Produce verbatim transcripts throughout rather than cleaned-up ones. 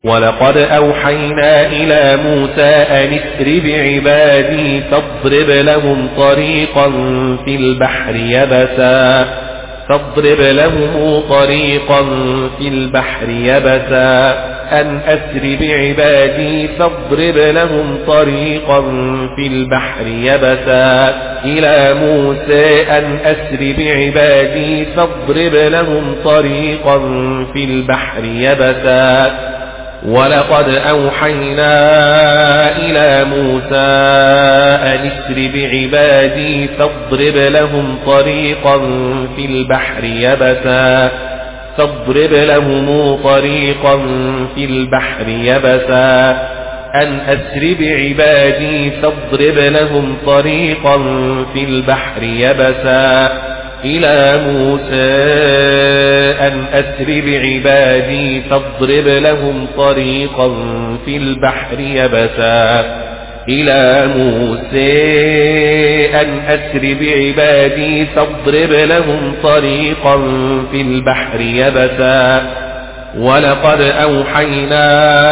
ولقد أوحينا إلى موسى أن اسر بعبادي فاضرب لهم طريقا في البحر يبسا فاضرب لهم طريقا في البحر يبسا أن أسر بعبادي فاضرب لهم طريقا في البحر يبسا إلى موسى أن أسر بعبادي فاضرب لهم طريقا في البحر يبسا ولقد أوحينا إلى موسى أن اسر بعبادي فاضرب لهم طريقا في البحر يبسا فاضرب لهم طريقا في البحر يبسا أن أسر بعبادي فاضرب لهم طريقا في البحر يبسا إلى موسى أن أسر بعبادي فاضرب لهم طريقا في البحر يبسا إلى موسى أن أسر بعبادي فاضرب لهم طريقا في البحر يبسا ولقد أوحينا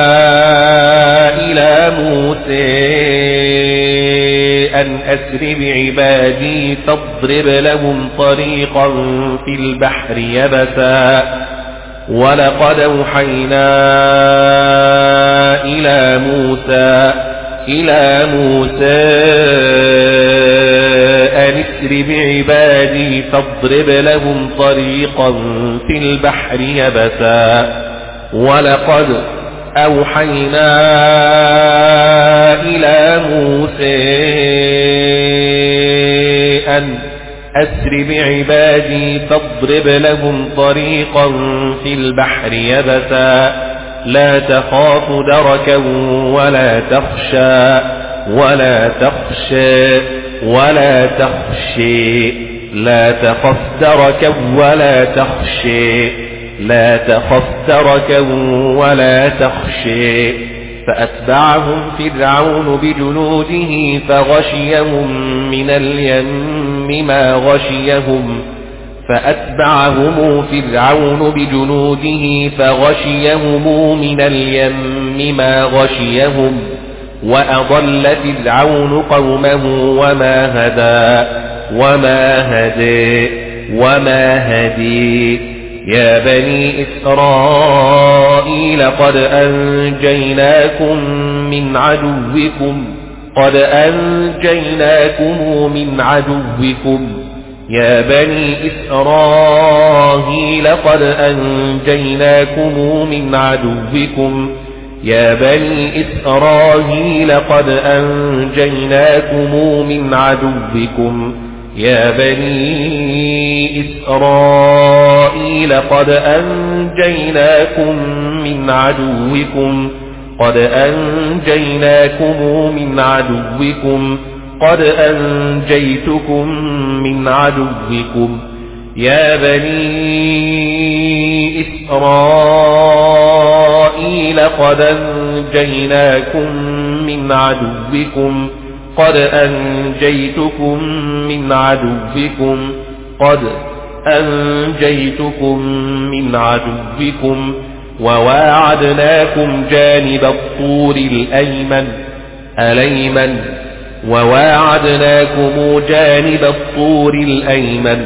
إلى موسى أن أسر بعبادي فاضرب لهم طريقا في البحر يبسا ولقد أوحينا إلى موسى إلى موسى أن اسر بعبادي فاضرب لهم طريقا في البحر يبسا ولقد أوحينا إلى موسى أن أسر بعبادي فاضرب لهم طريقا في البحر يبسا لا تخاف دركا ولا تخشى ولا تخشى ولا تخشي لا تخف دركا ولا تخشي لا تخف دركا ولا تخشي فأتبعهم فرعون بجنوده فغشيهم من اليم ما غشيهم فأتبعهم فرعون بجنوده فغشيهم من اليم ما غشيهم وأضل فرعون قومه وما هدى وما هدي وما هدي يا بني إسرائيل قد أنجيناكم من عدوكم قد أنجيناكم من عدوكم يا بني إسرائيل قد أنجيناكم من عدوكم يا بني إسرائيل قد أنجيناكم من عدوكم يا بني إسرائيل قد أنجيناكم من عدوكم قد أنجيناكم من عدوكم قد أنجيتكم من عدوكم يا بني إسرائيل قد أنجيناكم من عدوكم قد أنجيتكم من عدوكم قد أنجيتكم من عدوكم وواعدناكم جانب الطور الأيمن الأيمن وواعدناكم جانب الطور الأيمن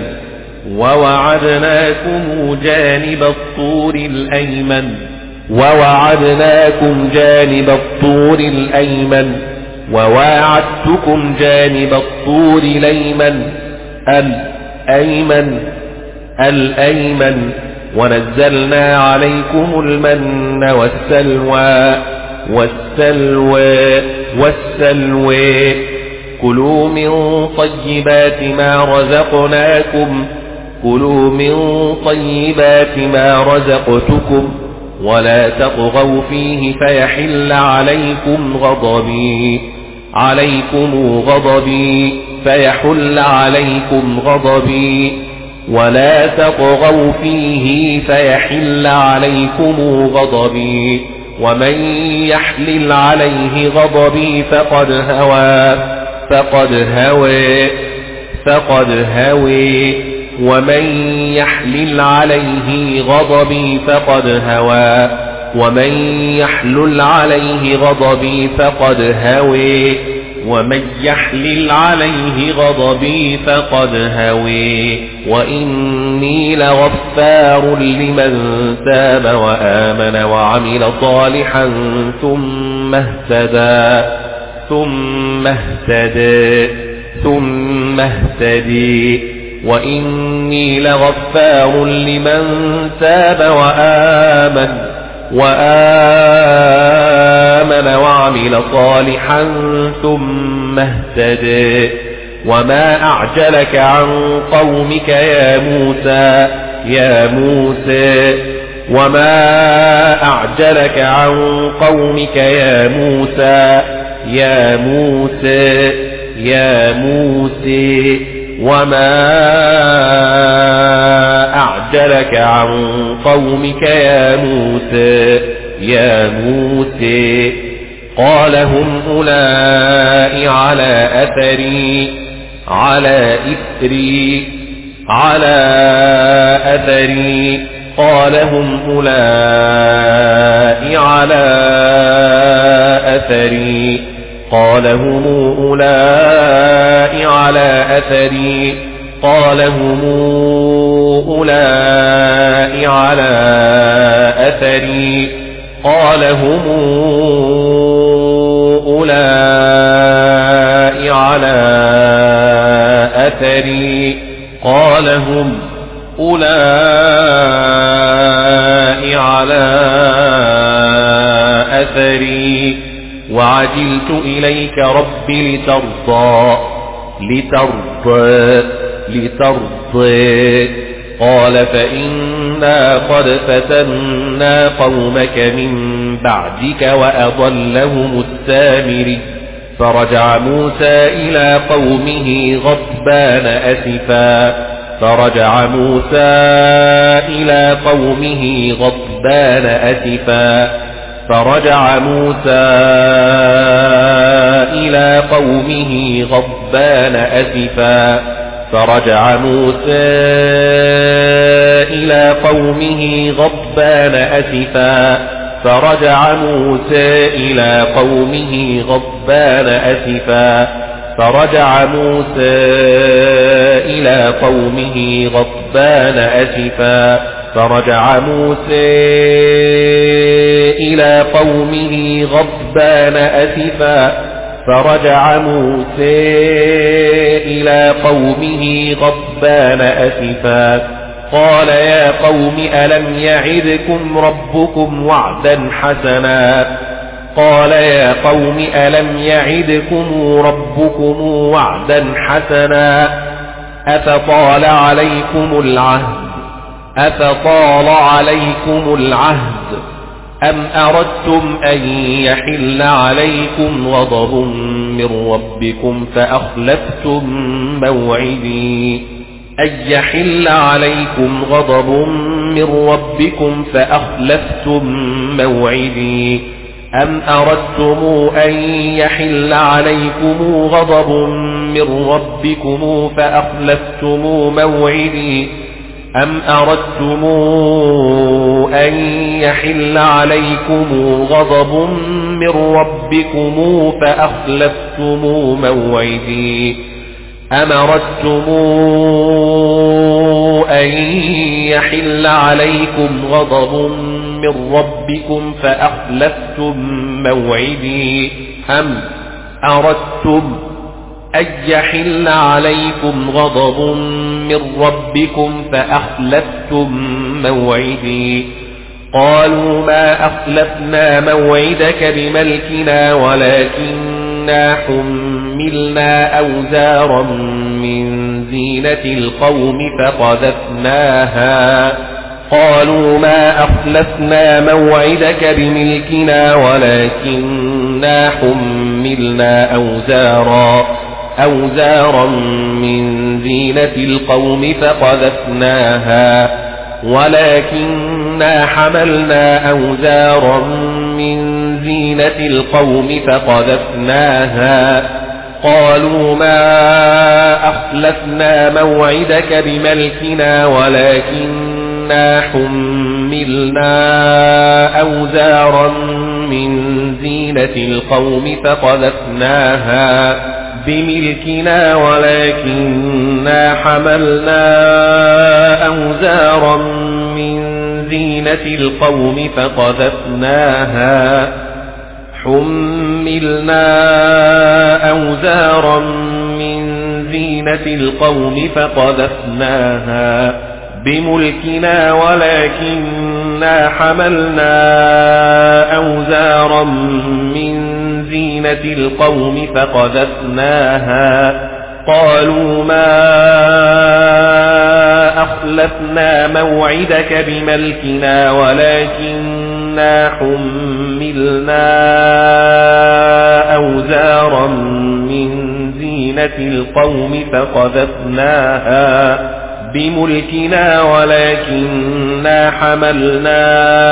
ووعدناكم جانب الطور الأيمن ووعدناكم جانب الطور الأيمن وواعدتكم جانب الطور الأيمن الأيمن الأيمن ونزلنا عليكم المن والسلوى والسلوى والسلوى كلوا من طيبات ما رزقناكم كلوا من طيبات ما رزقتكم ولا تطغوا فيه فيحل عليكم غضبي عليكم غضبي فيحل عليكم غضبي ولا تطغوا فيه فيحل عليكم غضبي ومن يحلل عليه غضبي فقد هوى فقد هوى فقد هوى ومن يحلل عليه غضبي فقد هوى ومن يحلل عليه غضبي فقد هوي ومن يحلل عليه غضبي فقد هوي وإني لغفار لمن تاب وآمن وعمل صالحا ثم اهتدى ثم اهتدى ثم اهتدي وإني لغفار لمن تاب وآمن وآمن وعمل صالحا ثم اهتدى وما أعجلك عن قومك يا موسى يا موسى وما أعجلك عن قومك يا موسى يا موسى يا موسى وما أعجلك عن قومك يا موسى يا موسى قال هم أولئك على أثري على إثري على أثري قال هم أولئك على أثري قال هم أولئك على أثري قال هم أولئك على أثري قال هم أولئك على أثري قال هم أولئك على أثري وعجلت إليك رب لترضى لترضى لترضى قال فإنا قد فتنا قومك من بعدك وأضلهم السامري فرجع موسى إلى قومه غضبان أسفا فرجع موسى إلى قومه غضبان أسفا فرجع موسى إلى قومه غضبان أسفا فرجع موسى إلى قومه غضبان أسفا فرجع موسى إلى قومه غضبان أسفا فرجع موسى إلى قومه غضبان أسفا فرجع موسى إلى قومه غضبان أسفا فرجع موسى إلى قومه غضبان أسفا قال يا قوم ألم يعدكم ربكم وعدا حسنا قال يا قوم ألم يعدكم ربكم وعدا حسنا أفطال عليكم العهد أفطال عليكم العهد أم أردتم أن يحل عليكم غضب من ربكم فأخلفتم موعدي أن يحل عليكم غضب من ربكم فأخلفتم موعدي أم أردتم أن يحل عليكم غضب من ربكم فأخلفتم موعدي أم أردتم أن يحل عليكم غضب من ربكم فأخلفتم موعدي أم أردتم أن يحل عليكم غضب من ربكم فأخلفتم موعدي أم أردتم أن يحل عليكم غضب من ربكم فأخلفتم موعدي قالوا ما أخلفنا موعدك بملكنا ولكننا حملنا أوزارا من زينة القوم فقذفناها قالوا ما أخلفنا موعدك بملكنا ولكننا حملنا أوزارا أوزارا من زينة القوم فقذفناها ولكننا حملنا أوزارا من زينة القوم فقذفناها قالوا ما أخلفنا موعدك بملكنا ولكننا حملنا حملنا أوزارا من زينة القوم فقذفناها بملكنا ولكننا حملنا أوزارا من زينة القوم فقذفناها حملنا أوزارا من زينة القوم فقذفناها بملكنا ولكننا حملنا أوزارا من زينة القوم فقذفناها قالوا ما أخلفنا موعدك بملكنا ولكننا حملنا أوزارا من زينة القوم فقذفناها بملكنا ولكننا حملنا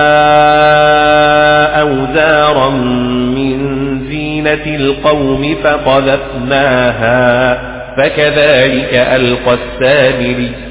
أوزارا من زينة القوم فقذفناها فكذلك ألقى السامري